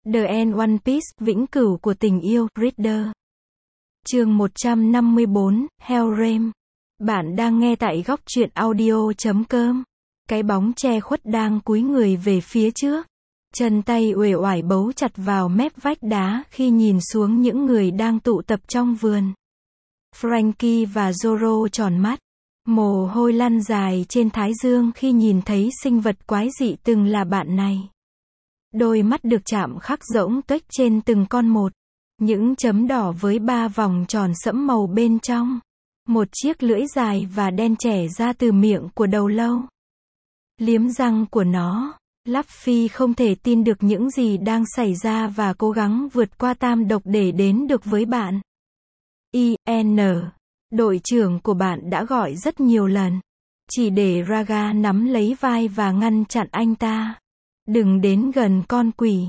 The End One Piece, vĩnh cửu của tình yêu, Reader. Chương 154, Helram. Bạn đang nghe tại góc truyện audio.com. Cái bóng che khuất đang cúi người về phía trước. Chân tay uể oải bấu chặt vào mép vách đá khi nhìn xuống những người đang tụ tập trong vườn. Franky và Zoro tròn mắt. Mồ hôi lăn dài trên thái dương khi nhìn thấy sinh vật quái dị từng là bạn này. Đôi mắt được chạm khắc rỗng tuếch trên từng con một. Những chấm đỏ với 3 vòng tròn sẫm màu bên trong. Một chiếc lưỡi dài và đen chẻ ra từ miệng của đầu lâu. Liếm răng của nó. Luffy không thể tin được những gì đang xảy ra và cố gắng vượt qua tam độc để đến được với bạn. IN. Đội trưởng của bạn đã gọi rất nhiều lần. Chỉ để Raga nắm lấy vai và ngăn chặn anh ta. Đừng đến gần con quỷ.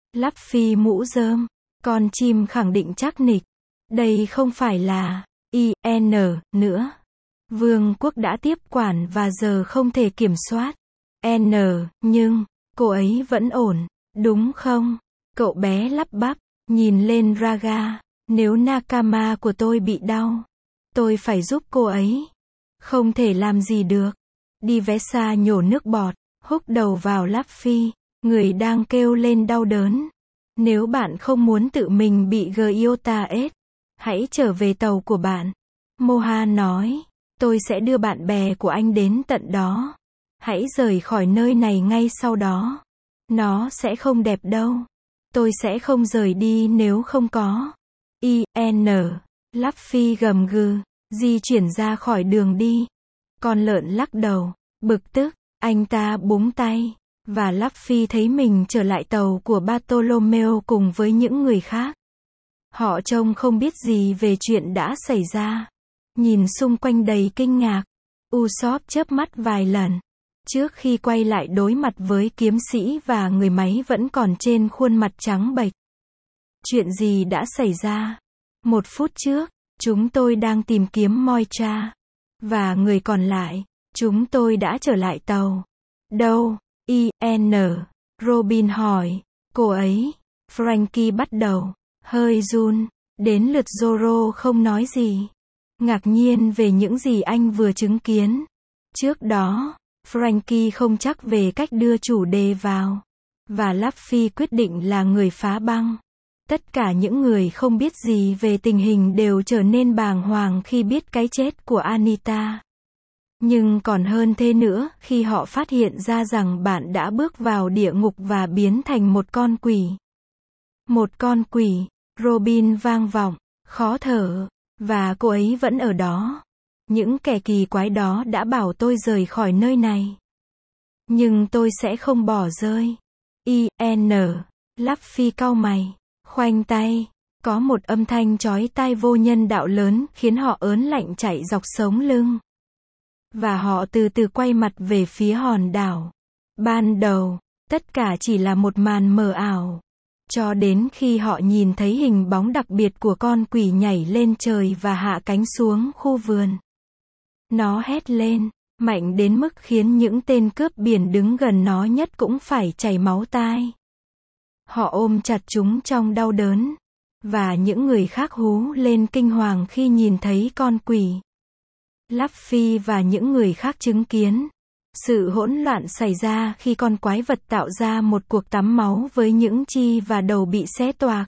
Luffy mũ rơm. Con chim khẳng định chắc nịch. Đây không phải là IN nữa. Vương quốc đã tiếp quản và giờ không thể kiểm soát. N, nhưng cô ấy vẫn ổn, đúng không? Cậu bé lắp bắp, nhìn lên Raga. Nếu Nakama của tôi bị đau, tôi phải giúp cô ấy. Không thể làm gì được. Divesa nhổ nước bọt, húc đầu vào Luffy, người đang kêu lên đau đớn. Nếu bạn không muốn tự mình bị Gyota ết, hãy trở về tàu của bạn. Moha nói, tôi sẽ đưa bạn bè của anh đến tận đó. Hãy rời khỏi nơi này ngay sau đó. Nó sẽ không đẹp đâu. Tôi sẽ không rời đi nếu không có. IN. Luffy gầm gừ, di chuyển ra khỏi đường đi. Con lợn lắc đầu, bực tức, anh ta búng tay. Và Luffy thấy mình trở lại tàu của Bartolomeo cùng với những người khác. Họ trông không biết gì về chuyện đã xảy ra. Nhìn xung quanh đầy kinh ngạc. Usopp chớp mắt vài lần. Trước khi quay lại đối mặt với kiếm sĩ và người máy vẫn còn trên khuôn mặt trắng bệch. Chuyện gì đã xảy ra? 1 phút trước, chúng tôi đang tìm kiếm Moira. Và người còn lại, chúng tôi đã trở lại tàu. Đâu? IN. Robin hỏi. Cô ấy. Franky bắt đầu. Hơi run. Đến lượt Zoro không nói gì. Ngạc nhiên về những gì anh vừa chứng kiến. Trước đó, Franky không chắc về cách đưa chủ đề vào. Và Luffy quyết định là người phá băng. Tất cả những người không biết gì về tình hình đều trở nên bàng hoàng khi biết cái chết của Anita. Nhưng còn hơn thế nữa khi họ phát hiện ra rằng bạn đã bước vào địa ngục và biến thành một con quỷ. Một con quỷ, Robin vang vọng, khó thở, và cô ấy vẫn ở đó. Những kẻ kỳ quái đó đã bảo tôi rời khỏi nơi này. Nhưng tôi sẽ không bỏ rơi. IN. Luffy cau mày, khoanh tay. Có một âm thanh chói tai vô nhân đạo lớn khiến họ ớn lạnh chạy dọc sống lưng. Và họ từ từ quay mặt về phía hòn đảo. Ban đầu, tất cả chỉ là một màn mờ ảo. Cho đến khi họ nhìn thấy hình bóng đặc biệt của con quỷ nhảy lên trời và hạ cánh xuống khu vườn. Nó hét lên, mạnh đến mức khiến những tên cướp biển đứng gần nó nhất cũng phải chảy máu tai. Họ ôm chặt chúng trong đau đớn. Và những người khác hú lên kinh hoàng khi nhìn thấy con quỷ. Luffy và những người khác chứng kiến. Sự hỗn loạn xảy ra khi con quái vật tạo ra một cuộc tắm máu với những chi và đầu bị xé toạc.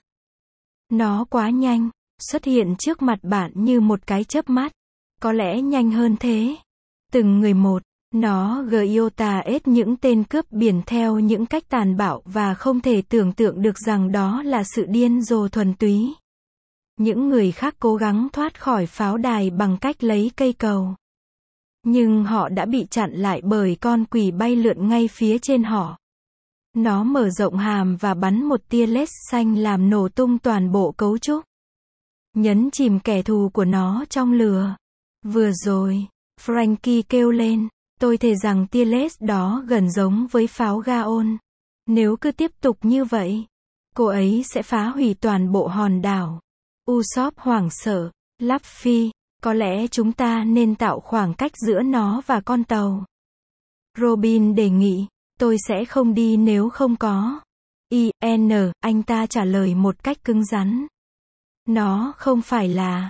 Nó quá nhanh, xuất hiện trước mặt bạn như một cái chớp mắt. Có lẽ nhanh hơn thế. Từng người một, nó Gyota ết những tên cướp biển theo những cách tàn bạo và không thể tưởng tượng được rằng đó là sự điên rồ thuần túy. Những người khác cố gắng thoát khỏi pháo đài bằng cách lấy cây cầu. Nhưng họ đã bị chặn lại bởi con quỷ bay lượn ngay phía trên họ. Nó mở rộng hàm và bắn một tia laser xanh làm nổ tung toàn bộ cấu trúc. Nhấn chìm kẻ thù của nó trong lửa. Vừa rồi, Franky kêu lên, tôi thề rằng tia laser đó gần giống với pháo Gaon. Nếu cứ tiếp tục như vậy, cô ấy sẽ phá hủy toàn bộ hòn đảo. Usopp hoảng sợ. Luffy, có lẽ chúng ta nên tạo khoảng cách giữa nó và con tàu. Robin đề nghị, tôi sẽ không đi nếu không có. anh ta trả lời một cách cứng rắn. Nó không phải là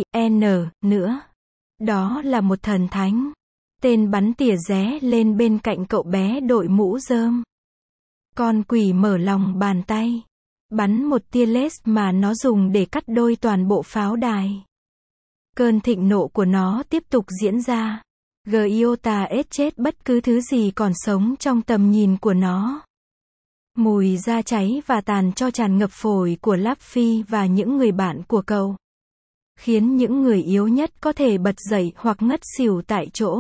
nữa. Đó là một thần thánh. Tên bắn tỉa ré lên bên cạnh cậu bé đội mũ rơm. Con quỷ mở lòng bàn tay. Bắn một tia laser mà nó dùng để cắt đôi toàn bộ pháo đài. Cơn thịnh nộ của nó tiếp tục diễn ra. Giota ết chết bất cứ thứ gì còn sống trong tầm nhìn của nó. Mùi da cháy và tàn tro tràn ngập phổi của Luffy và những người bạn của cậu. Khiến những người yếu nhất có thể bật dậy hoặc ngất xỉu tại chỗ.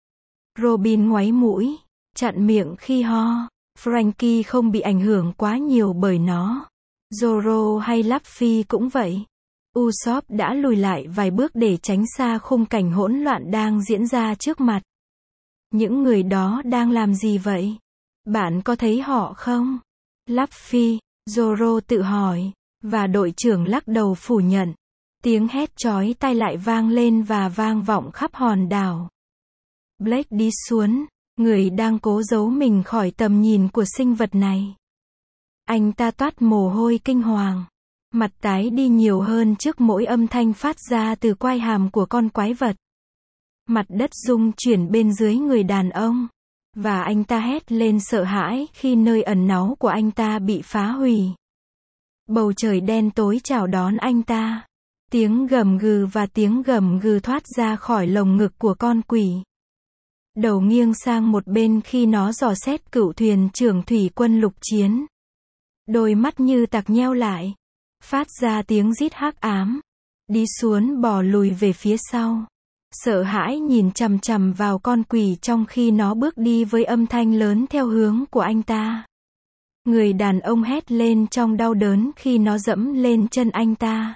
Robin ngoáy mũi, chặn miệng khi ho. Frankie không bị ảnh hưởng quá nhiều bởi nó. Zoro hay Luffy cũng vậy. Usopp đã lùi lại vài bước để tránh xa khung cảnh hỗn loạn đang diễn ra trước mặt. Những người đó đang làm gì vậy? Bạn có thấy họ không? Luffy, Zoro tự hỏi, và đội trưởng lắc đầu phủ nhận. Tiếng hét chói tai lại vang lên và vang vọng khắp hòn đảo. Blake đi xuống, người đang cố giấu mình khỏi tầm nhìn của sinh vật này. Anh ta toát mồ hôi kinh hoàng. Mặt tái đi nhiều hơn trước mỗi âm thanh phát ra từ quai hàm của con quái vật. Mặt đất rung chuyển bên dưới người đàn ông. Và anh ta hét lên sợ hãi khi nơi ẩn náu của anh ta bị phá hủy. Bầu trời đen tối chào đón anh ta. Tiếng gầm gừ và tiếng gầm gừ thoát ra khỏi lồng ngực của con quỷ. Đầu nghiêng sang một bên khi nó dò xét cựu thuyền trưởng thủy quân lục chiến. Đôi mắt như tặc nheo lại. Phát ra tiếng rít hắc ám. Đi xuống bò lùi về phía sau. Sợ hãi nhìn chằm chằm vào con quỷ trong khi nó bước đi với âm thanh lớn theo hướng của anh ta. Người đàn ông hét lên trong đau đớn khi nó dẫm lên chân anh ta.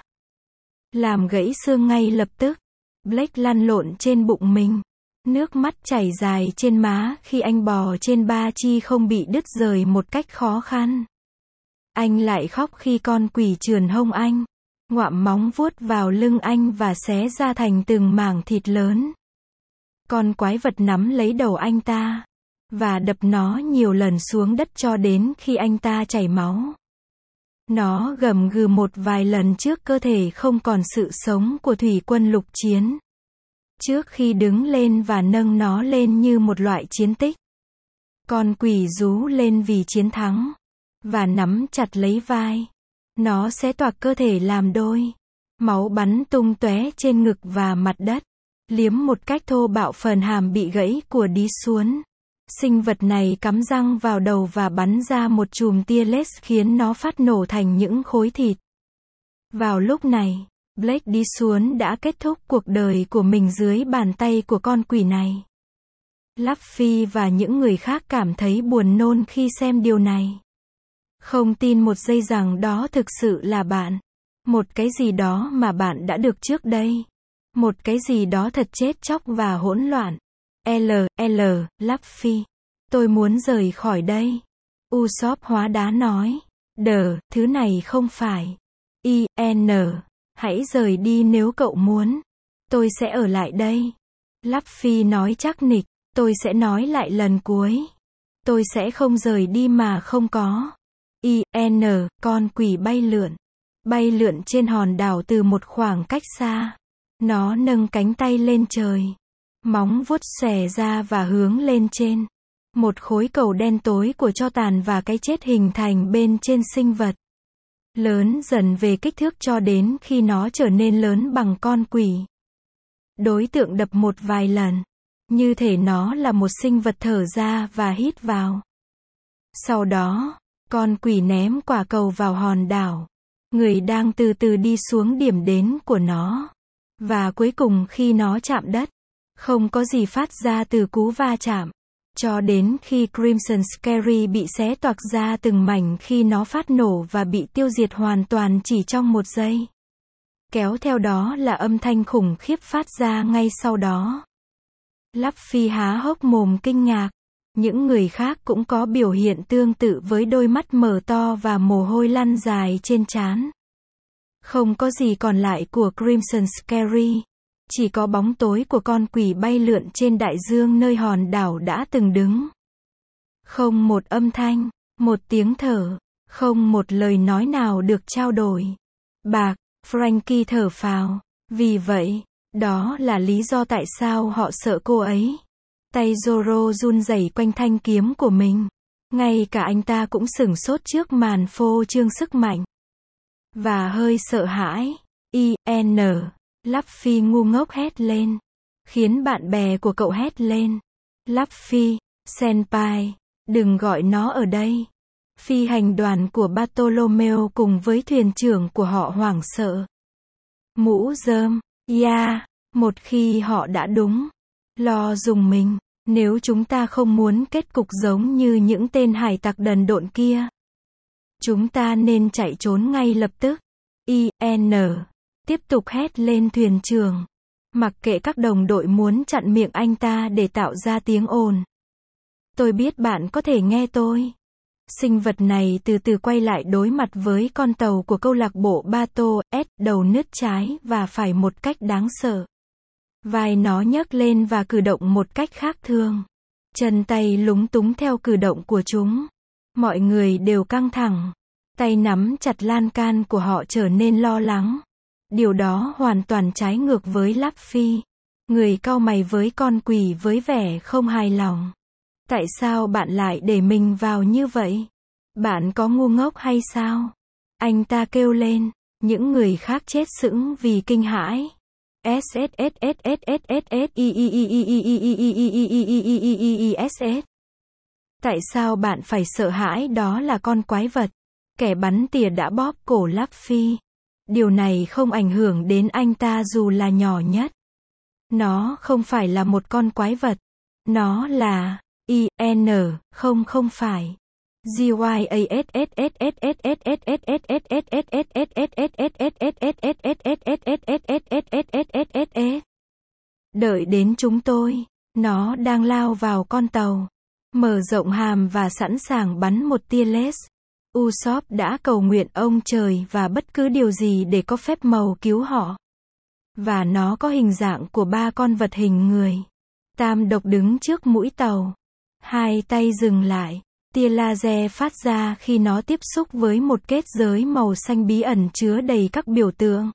Làm gãy xương ngay lập tức. Blake lăn lộn trên bụng mình. Nước mắt chảy dài trên má khi anh bò trên ba chi không bị đứt rời một cách khó khăn. Anh lại khóc khi con quỷ trườn hông anh, ngoạm móng vuốt vào lưng anh và xé ra thành từng mảng thịt lớn. Con quái vật nắm lấy đầu anh ta và đập nó nhiều lần xuống đất cho đến khi anh ta chảy máu. Nó gầm gừ một vài lần trước cơ thể không còn sự sống của thủy quân lục chiến. Trước khi đứng lên và nâng nó lên như một loại chiến tích. Con quỷ rú lên vì chiến thắng. Và nắm chặt lấy vai. Nó xé toạc cơ thể làm đôi. Máu bắn tung tóe trên ngực và mặt đất. Liếm một cách thô bạo phần hàm bị gãy của đi xuống. Sinh vật này cắm răng vào đầu và bắn ra một chùm tia laser khiến nó phát nổ thành những khối thịt. Vào lúc này, Blake đi xuống đã kết thúc cuộc đời của mình dưới bàn tay của con quỷ này. Luffy và những người khác cảm thấy buồn nôn khi xem điều này. Không tin một giây rằng đó thực sự là bạn. Một cái gì đó mà bạn đã được trước đây. Một cái gì đó thật chết chóc và hỗn loạn. Luffy. Tôi muốn rời khỏi đây. Usopp hóa đá nói. Thứ này không phải. Hãy rời đi nếu cậu muốn. Tôi sẽ ở lại đây. Luffy nói chắc nịch. Tôi sẽ nói lại lần cuối. Tôi sẽ không rời đi mà không có. Con quỷ bay lượn trên hòn đảo từ một khoảng cách xa. Nó nâng cánh tay lên trời. Móng vuốt xòe ra và hướng lên trên. Một khối cầu đen tối của tro tàn và cái chết hình thành bên trên sinh vật. Lớn dần về kích thước cho đến khi nó trở nên lớn bằng con quỷ. Đối tượng đập một vài lần. Như thể nó là một sinh vật thở ra và hít vào. Sau đó, con quỷ ném quả cầu vào hòn đảo. Người đang từ từ đi xuống điểm đến của nó. Và cuối cùng khi nó chạm đất, không có gì phát ra từ cú va chạm. Cho đến khi Crimson Scary bị xé toạc ra từng mảnh khi nó phát nổ và bị tiêu diệt hoàn toàn chỉ trong một giây. Kéo theo đó là âm thanh khủng khiếp phát ra ngay sau đó. Luffy há hốc mồm kinh ngạc. Những người khác cũng có biểu hiện tương tự với đôi mắt mở to và mồ hôi lăn dài trên trán. Không có gì còn lại của Crimson Scary. Chỉ có bóng tối của con quỷ bay lượn trên đại dương nơi hòn đảo đã từng đứng. Không một âm thanh, một tiếng thở, Không một lời nói nào được trao đổi. Bạc, Frankie thở phào. Vì vậy, đó là lý do tại sao họ sợ cô ấy. Tay Zoro run rẩy quanh thanh kiếm của mình. Ngay cả anh ta cũng sửng sốt trước màn phô trương sức mạnh. Và hơi sợ hãi. I.N. Luffy ngu ngốc hét lên. Khiến bạn bè của cậu hét lên. Luffy, senpai, đừng gọi nó ở đây. Phi hành đoàn của Bartolomeo cùng với thuyền trưởng của họ hoảng sợ. Mũ rơm, một khi họ đã đúng. Lo dùng mình, nếu chúng ta không muốn kết cục giống như những tên hải tặc đần độn kia. Chúng ta nên chạy trốn ngay lập tức. I.N. tiếp tục hét lên thuyền trưởng. Mặc kệ các đồng đội muốn chặn miệng anh ta để tạo ra tiếng ồn. Tôi biết bạn có thể nghe tôi. Sinh vật này từ từ quay lại đối mặt với con tàu của câu lạc bộ Bato, đầu nứt trái và phải một cách đáng sợ. Vai nó nhấc lên và cử động một cách khác thường. Chân tay lúng túng theo cử động của chúng. Mọi người đều căng thẳng. Tay nắm chặt lan can của họ trở nên lo lắng. Điều đó hoàn toàn trái ngược với Luffy. Người cau mày với con quỷ với vẻ không hài lòng. Tại sao bạn lại để mình vào như vậy? Bạn có ngu ngốc hay sao? Anh ta kêu lên. Những người khác chết sững vì kinh hãi. Tại sao bạn phải sợ hãi? Đó là con quái vật. Kẻ bắn tỉa đã bóp cổ Luffy. Điều này không ảnh hưởng đến anh ta dù là nhỏ nhất. Nó không phải là một con quái vật. Nó là không phải. Đợi đến chúng tôi. Nó đang lao vào con tàu. Mở rộng hàm và sẵn sàng bắn một tia laser. Usopp đã cầu nguyện ông trời và bất cứ điều gì để có phép màu cứu họ. Và nó có hình dạng của 3 con vật hình người. Tam độc đứng trước mũi tàu. Hai tay dừng lại. Tia laser phát ra khi nó tiếp xúc với một kết giới màu xanh bí ẩn chứa đầy các biểu tượng.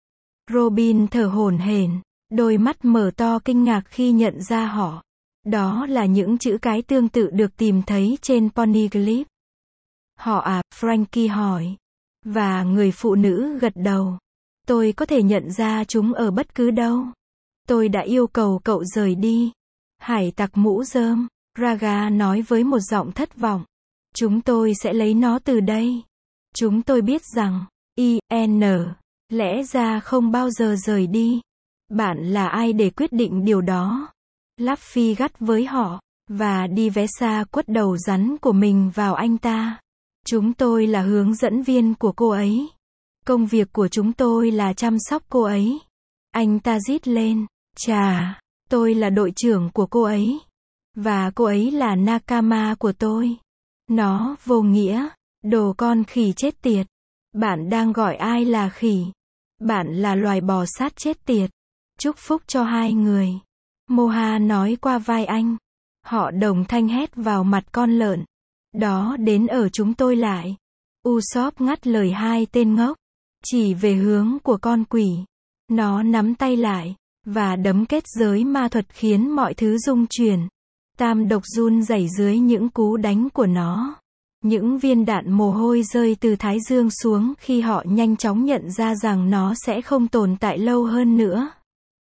Robin thở hổn hển, đôi mắt mở to kinh ngạc khi nhận ra họ. Đó là những chữ cái tương tự được tìm thấy trên Poneglyph. Họ à, Frankie hỏi. Và người phụ nữ gật đầu. Tôi có thể nhận ra chúng ở bất cứ đâu. Tôi đã yêu cầu cậu rời đi. Hải tặc mũ rơm, Raga nói với một giọng thất vọng. Chúng tôi sẽ lấy nó từ đây. Chúng tôi biết rằng, I.N. lẽ ra không bao giờ rời đi. Bạn là ai để quyết định điều đó? Luffy gắt với họ, và đi vé xa quất đầu rắn của mình vào anh ta. Chúng tôi là hướng dẫn viên của cô ấy. Công việc của chúng tôi là chăm sóc cô ấy. Anh ta rít lên. Chà, tôi là đội trưởng của cô ấy. Và cô ấy là nakama của tôi. Nó vô nghĩa. Đồ con khỉ chết tiệt. Bạn đang gọi ai là khỉ? Bạn là loài bò sát chết tiệt. Chúc phúc cho hai người. Moha nói qua vai anh. Họ đồng thanh hét vào mặt con lợn. Đó đến ở chúng tôi lại. Usopp ngắt lời hai tên ngốc. Chỉ về hướng của con quỷ. Nó nắm tay lại. Và đấm kết giới ma thuật khiến mọi thứ rung chuyển. Tam độc run rẩy dưới những cú đánh của nó. Những viên đạn mồ hôi rơi từ thái dương xuống khi họ nhanh chóng nhận ra rằng nó sẽ không tồn tại lâu hơn nữa.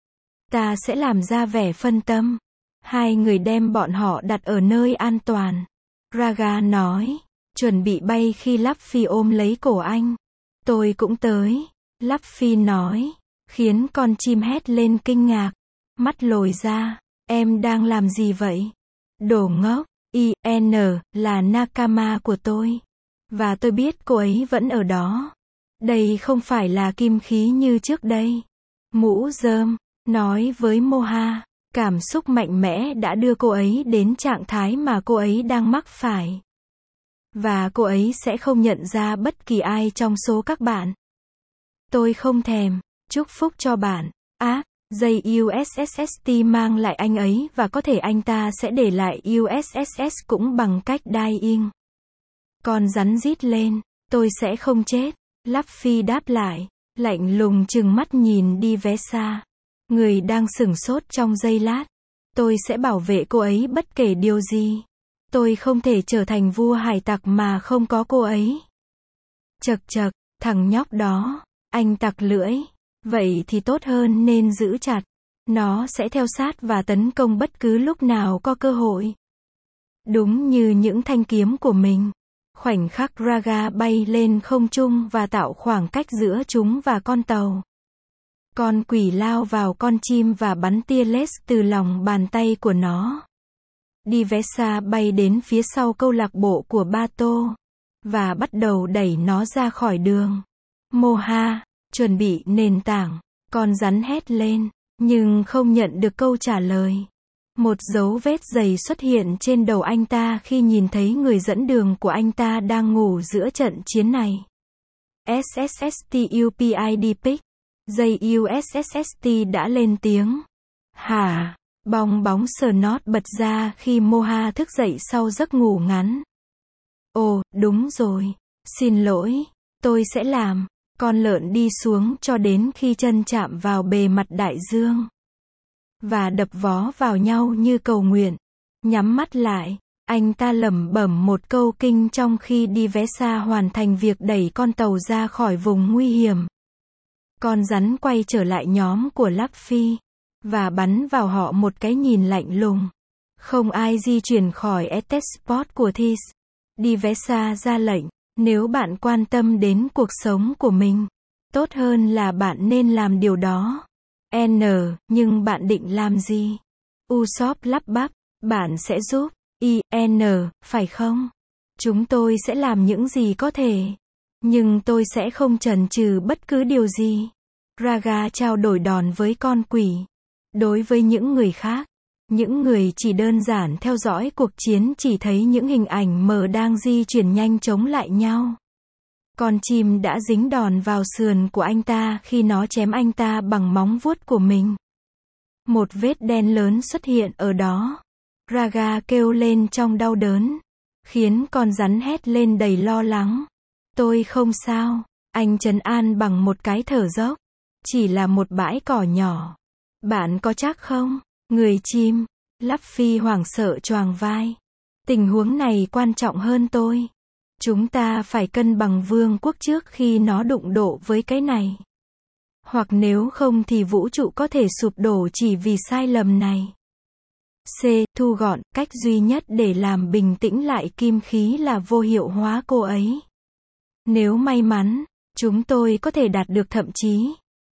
Ta sẽ làm ra vẻ phân tâm. Hai người đem bọn họ đặt ở nơi an toàn. Raga nói. Chuẩn bị bay khi Luffy ôm lấy cổ anh. Tôi cũng tới. Luffy nói. Khiến con chim hét lên kinh ngạc. Mắt lồi ra. Em đang làm gì vậy? Đồ ngốc. I.N. là nakama của tôi. Và tôi biết cô ấy vẫn ở đó. Đây không phải là kim khí như trước đây. Mũ rơm. Nói với Moha. Cảm xúc mạnh mẽ đã đưa cô ấy đến trạng thái mà cô ấy đang mắc phải. Và cô ấy sẽ không nhận ra bất kỳ ai trong số các bạn. Tôi không thèm. Chúc phúc cho bạn. Dây USSST mang lại anh ấy và có thể anh ta sẽ để lại USSS cũng bằng cách dying. Con rắn rít lên. Tôi sẽ không chết. Luffy đáp lại, lạnh lùng trừng mắt nhìn Divesa. Người đang sửng sốt trong giây lát. Tôi sẽ bảo vệ cô ấy bất kể điều gì. Tôi không thể trở thành vua hải tặc mà không có cô ấy. Chậc chậc, thằng nhóc đó. Anh tặc lưỡi. Vậy thì tốt hơn nên giữ chặt. Nó sẽ theo sát và tấn công bất cứ lúc nào có cơ hội. Đúng như những thanh kiếm của mình. Khoảnh khắc Raga bay lên không trung và tạo khoảng cách giữa chúng và con tàu. Con quỷ lao vào con chim và bắn tia laser từ lòng bàn tay của nó. Divesa bay đến phía sau câu lạc bộ của Bato và bắt đầu đẩy nó ra khỏi đường. Moha, chuẩn bị nền tảng. Con rắn hét lên, nhưng không nhận được câu trả lời. Một dấu vết dày xuất hiện trên đầu anh ta khi nhìn thấy người dẫn đường của anh ta đang ngủ giữa trận chiến này. SSSTUPID pick. Dây USSST đã lên tiếng. Hả? Bong bóng Snot bật ra khi Moha thức dậy sau giấc ngủ ngắn. Ồ, đúng rồi. Xin lỗi. Tôi sẽ làm. Con lợn đi xuống cho đến khi chân chạm vào bề mặt đại dương. Và đập vó vào nhau như cầu nguyện. Nhắm mắt lại, anh ta lẩm bẩm một câu kinh trong khi Divesa hoàn thành việc đẩy con tàu ra khỏi vùng nguy hiểm. Con rắn quay trở lại nhóm của Luffy và bắn vào họ một cái nhìn lạnh lùng. Không ai di chuyển khỏi Etesport của This. Divesa ra lệnh, nếu bạn quan tâm đến cuộc sống của mình, tốt hơn là bạn nên làm điều đó. Nhưng bạn định làm gì? Usopp lắp bắp, bạn sẽ giúp. Phải không? Chúng tôi sẽ làm những gì có thể. Nhưng tôi sẽ không chần chừ bất cứ điều gì. Raga trao đổi đòn với con quỷ. Đối với những người khác, những người chỉ đơn giản theo dõi cuộc chiến chỉ thấy những hình ảnh mờ đang di chuyển nhanh chống lại nhau. Con chim đã dính đòn vào sườn của anh ta khi nó chém anh ta bằng móng vuốt của mình. Một vết đen lớn xuất hiện ở đó. Raga kêu lên trong đau đớn, khiến con rắn hét lên đầy lo lắng. Tôi không sao, anh trấn an bằng một cái thở dốc. Chỉ là một bãi cỏ nhỏ. Bạn có chắc không? Người chim. Luffy hoảng sợ choàng vai. Tình huống này quan trọng hơn tôi. Chúng ta phải cân bằng vương quốc trước khi nó đụng độ với cái này. Hoặc nếu không thì vũ trụ có thể sụp đổ chỉ vì sai lầm này. Thu gọn, cách duy nhất để làm bình tĩnh lại kim khí là vô hiệu hóa cô ấy. Nếu may mắn, chúng tôi có thể đạt được thậm chí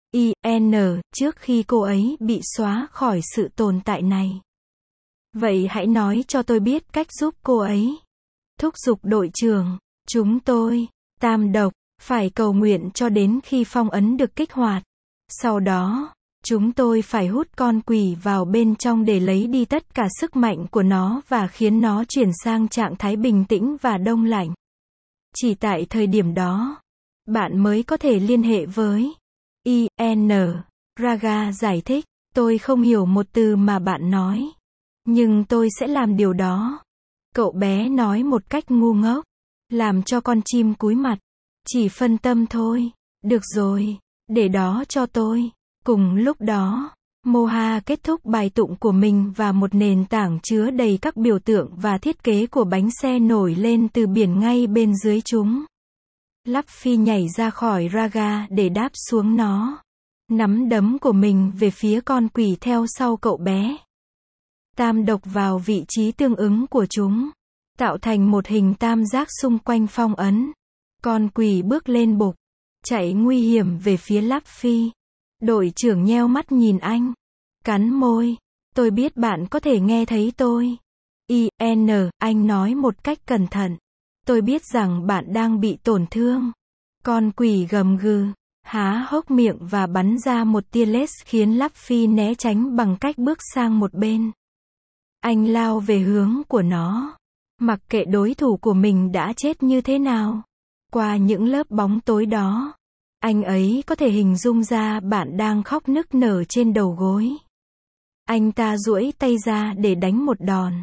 trước khi cô ấy bị xóa khỏi sự tồn tại này. Vậy hãy nói cho tôi biết cách giúp cô ấy. Thúc giục đội trưởng, chúng tôi, Tam Độc, phải cầu nguyện cho đến khi phong ấn được kích hoạt. Sau đó, chúng tôi phải hút con quỷ vào bên trong để lấy đi tất cả sức mạnh của nó và khiến nó chuyển sang trạng thái bình tĩnh và đông lạnh. Chỉ tại thời điểm đó, bạn mới có thể liên hệ với Raga giải thích, tôi không hiểu một từ mà bạn nói. Nhưng tôi sẽ làm điều đó. Cậu bé nói một cách ngu ngốc, làm cho con chim cúi mặt. Chỉ phân tâm thôi. Được rồi, để đó cho tôi. Cùng lúc đó, Moha kết thúc bài tụng của mình và một nền tảng chứa đầy các biểu tượng và thiết kế của bánh xe nổi lên từ biển ngay bên dưới chúng. Luffy nhảy ra khỏi Raga để đáp xuống nó. Nắm đấm của mình về phía con quỷ theo sau cậu bé. Tam Độc vào vị trí tương ứng của chúng, tạo thành một hình tam giác xung quanh phong ấn. Con quỷ bước lên bục, chạy nguy hiểm về phía Luffy. Đội trưởng nheo mắt nhìn anh, cắn môi. Tôi biết bạn có thể nghe thấy tôi. Anh nói một cách cẩn thận. Tôi biết rằng bạn đang bị tổn thương. Con quỷ gầm gừ, há hốc miệng và bắn ra một tia laser khiến Luffy né tránh bằng cách bước sang một bên. Anh lao về hướng của nó. Mặc kệ đối thủ của mình đã chết như thế nào. Qua những lớp bóng tối đó, anh ấy có thể hình dung ra bạn đang khóc nức nở trên đầu gối. Anh ta duỗi tay ra để đánh một đòn.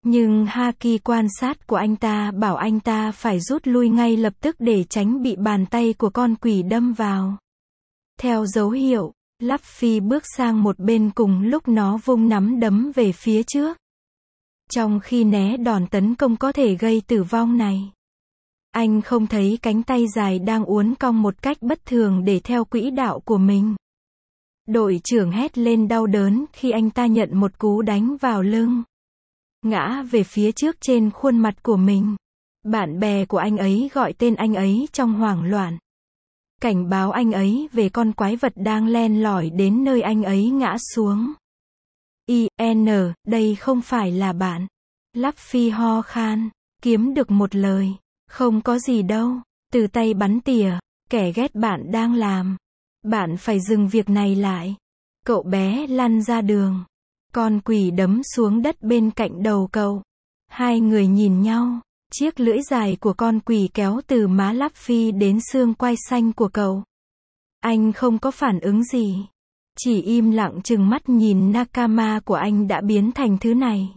Nhưng Haki quan sát của anh ta bảo anh ta phải rút lui ngay lập tức để tránh bị bàn tay của con quỷ đâm vào. Theo dấu hiệu, Luffy bước sang một bên cùng lúc nó vung nắm đấm về phía trước. Trong khi né đòn tấn công có thể gây tử vong này, anh không thấy cánh tay dài đang uốn cong một cách bất thường để theo quỹ đạo của mình. Đội trưởng hét lên đau đớn khi anh ta nhận một cú đánh vào lưng. Ngã về phía trước trên khuôn mặt của mình. Bạn bè của anh ấy gọi tên anh ấy trong hoảng loạn. Cảnh báo anh ấy về con quái vật đang len lỏi đến nơi anh ấy ngã xuống. Đây không phải là bạn. Luffy ho khan, kiếm được một lời. Không có gì đâu. Từ tay bắn tỉa, kẻ ghét bạn đang làm. Bạn phải dừng việc này lại. Cậu bé lăn ra đường. Con quỷ đấm xuống đất bên cạnh đầu cậu. Hai người nhìn nhau. Chiếc lưỡi dài của con quỷ kéo từ má Luffy đến xương quai xanh của cậu. Anh không có phản ứng gì. Chỉ im lặng trừng mắt nhìn Nakama của anh đã biến thành thứ này.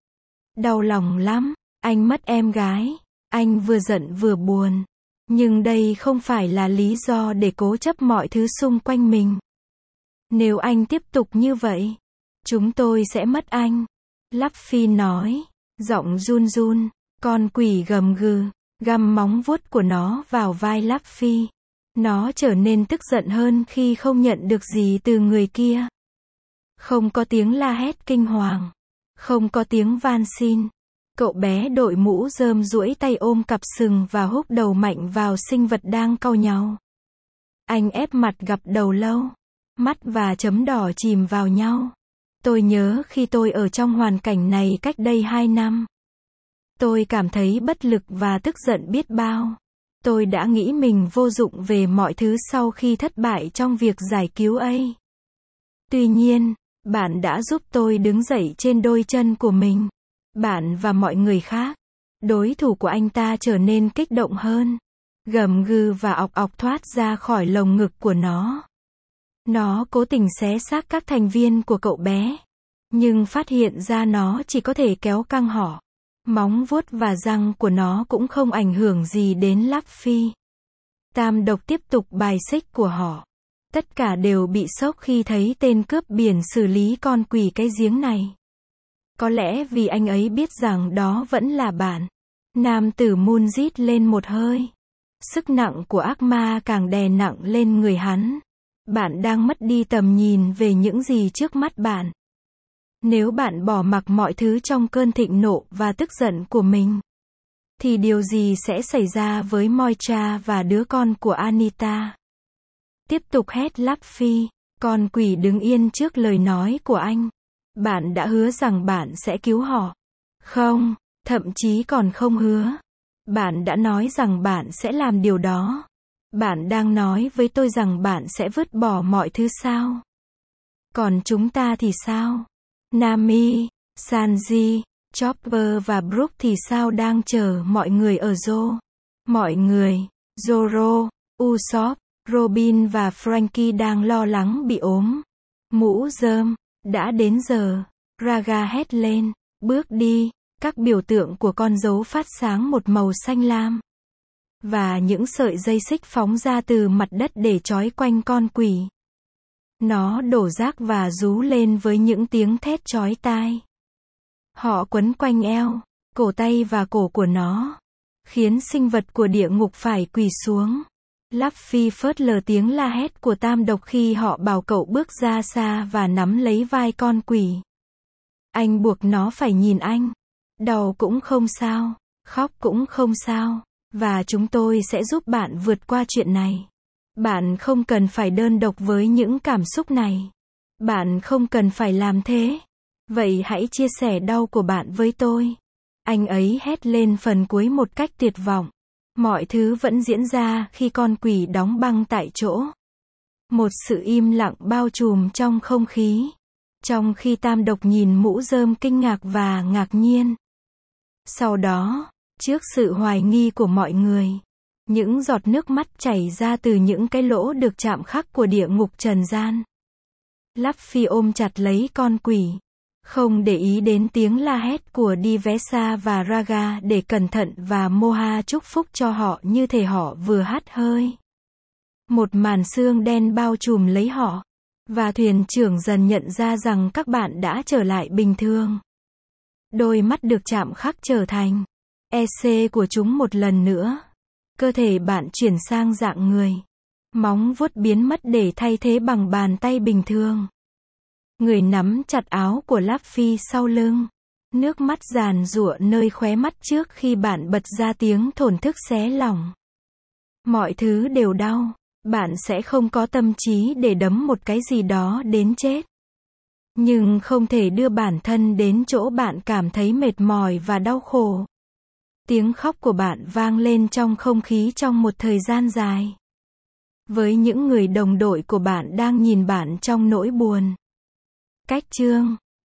Đau lòng lắm. Anh mất em gái. Anh vừa giận vừa buồn. Nhưng đây không phải là lý do để cố chấp mọi thứ xung quanh mình. Nếu anh tiếp tục như vậy, chúng tôi sẽ mất anh. Luffy nói, giọng run run. Con quỷ gầm gừ, găm móng vuốt của nó vào vai Luffy. Nó trở nên tức giận hơn khi không nhận được gì từ người kia. Không có tiếng la hét kinh hoàng. Không có tiếng van xin. Cậu bé đội mũ rơm duỗi tay ôm cặp sừng và húc đầu mạnh vào sinh vật đang cau nhau. Anh ép mặt gặp đầu lâu. Mắt và chấm đỏ chìm vào nhau. Tôi nhớ khi tôi ở trong hoàn cảnh này cách đây 2 năm. Tôi cảm thấy bất lực và tức giận biết bao. Tôi đã nghĩ mình vô dụng về mọi thứ sau khi thất bại trong việc giải cứu ấy. Tuy nhiên, bạn đã giúp tôi đứng dậy trên đôi chân của mình. Bạn và mọi người khác. Đối thủ của anh ta trở nên kích động hơn. Gầm gừ và ọc ọc thoát ra khỏi lồng ngực của nó. Nó cố tình xé xác các thành viên của cậu bé. Nhưng phát hiện ra nó chỉ có thể kéo căng họ. Móng vuốt và răng của nó cũng không ảnh hưởng gì đến Luffy. Tam độc tiếp tục bài xích của họ. Tất cả đều bị sốc khi thấy tên cướp biển xử lý con quỷ cái giếng này. Có lẽ vì anh ấy biết rằng đó vẫn là bạn. Nam tử Moon rít lên một hơi. Sức nặng của ác ma càng đè nặng lên người hắn. Bạn đang mất đi tầm nhìn về những gì trước mắt bạn. Nếu bạn bỏ mặc mọi thứ trong cơn thịnh nộ và tức giận của mình, thì điều gì sẽ xảy ra với Moicha và đứa con của Anita? Tiếp tục hét Luffy. Con quỷ đứng yên trước lời nói của anh. Bạn đã hứa rằng bạn sẽ cứu họ. Không, thậm chí còn không hứa. Bạn đã nói rằng bạn sẽ làm điều đó. Bạn đang nói với tôi rằng bạn sẽ vứt bỏ mọi thứ sao? Còn chúng ta thì sao? Nami, Sanji, Chopper và Brook thì sao đang chờ mọi người ở Zo? Mọi người, Zoro, Usopp, Robin và Frankie đang lo lắng bị ốm. Mũ rơm, đã đến giờ. Raga hét lên, bước đi. Các biểu tượng của con dấu phát sáng một màu xanh lam. Và những sợi dây xích phóng ra từ mặt đất để trói quanh con quỷ. Nó đổ rác và rú lên với những tiếng thét chói tai. Họ quấn quanh eo, cổ tay và cổ của nó, khiến sinh vật của địa ngục phải quỳ xuống. Luffy phớt lờ tiếng la hét của tam độc khi họ bảo cậu bước ra xa và nắm lấy vai con quỷ. Anh buộc nó phải nhìn anh. Đau cũng không sao, khóc cũng không sao, và chúng tôi sẽ giúp bạn vượt qua chuyện này. Bạn không cần phải đơn độc với những cảm xúc này. Bạn không cần phải làm thế. Vậy hãy chia sẻ đau của bạn với tôi. Anh ấy hét lên phần cuối một cách tuyệt vọng. Mọi thứ vẫn diễn ra khi con quỷ đóng băng tại chỗ. Một sự im lặng bao trùm trong không khí. Trong khi tam độc nhìn mũ rơm kinh ngạc và ngạc nhiên. Sau đó, trước sự hoài nghi của mọi người, những giọt nước mắt chảy ra từ những cái lỗ được chạm khắc của địa ngục trần gian. Luffy ôm chặt lấy con quỷ. Không để ý đến tiếng la hét của Divesa và Raga để cẩn thận và Moha chúc phúc cho họ như thể họ vừa hắt hơi. Một màn sương đen bao trùm lấy họ. Và thuyền trưởng dần nhận ra rằng các bạn đã trở lại bình thường. Đôi mắt được chạm khắc trở thành EC của chúng một lần nữa. Cơ thể bạn chuyển sang dạng người. Móng vuốt biến mất để thay thế bằng bàn tay bình thường. Người nắm chặt áo của Laffy sau lưng. Nước mắt giàn giụa nơi khóe mắt trước khi bạn bật ra tiếng thổn thức xé lòng. Mọi thứ đều đau. Bạn sẽ không có tâm trí để đấm một cái gì đó đến chết. Nhưng không thể đưa bản thân đến chỗ bạn cảm thấy mệt mỏi và đau khổ. Tiếng khóc của bạn vang lên trong không khí trong một thời gian dài. Với những người đồng đội của bạn đang nhìn bạn trong nỗi buồn. Cách chương